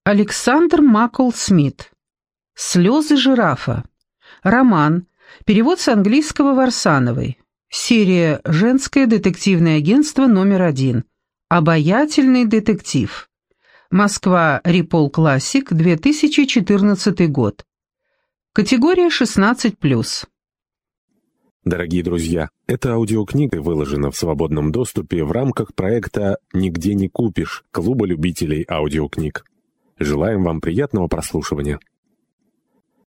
Александр Маккол Смит. «Слезы жирафа». Роман. Перевод с английского Варсановой. Серия «Женское детективное агентство №1». Обаятельный детектив. Москва. Рипол Классик. 2014 год. Категория 16+. Дорогие друзья, эта аудиокнига выложена в свободном доступе в рамках проекта «Нигде не купишь» Клуба любителей аудиокниг. Желаем вам приятного прослушивания.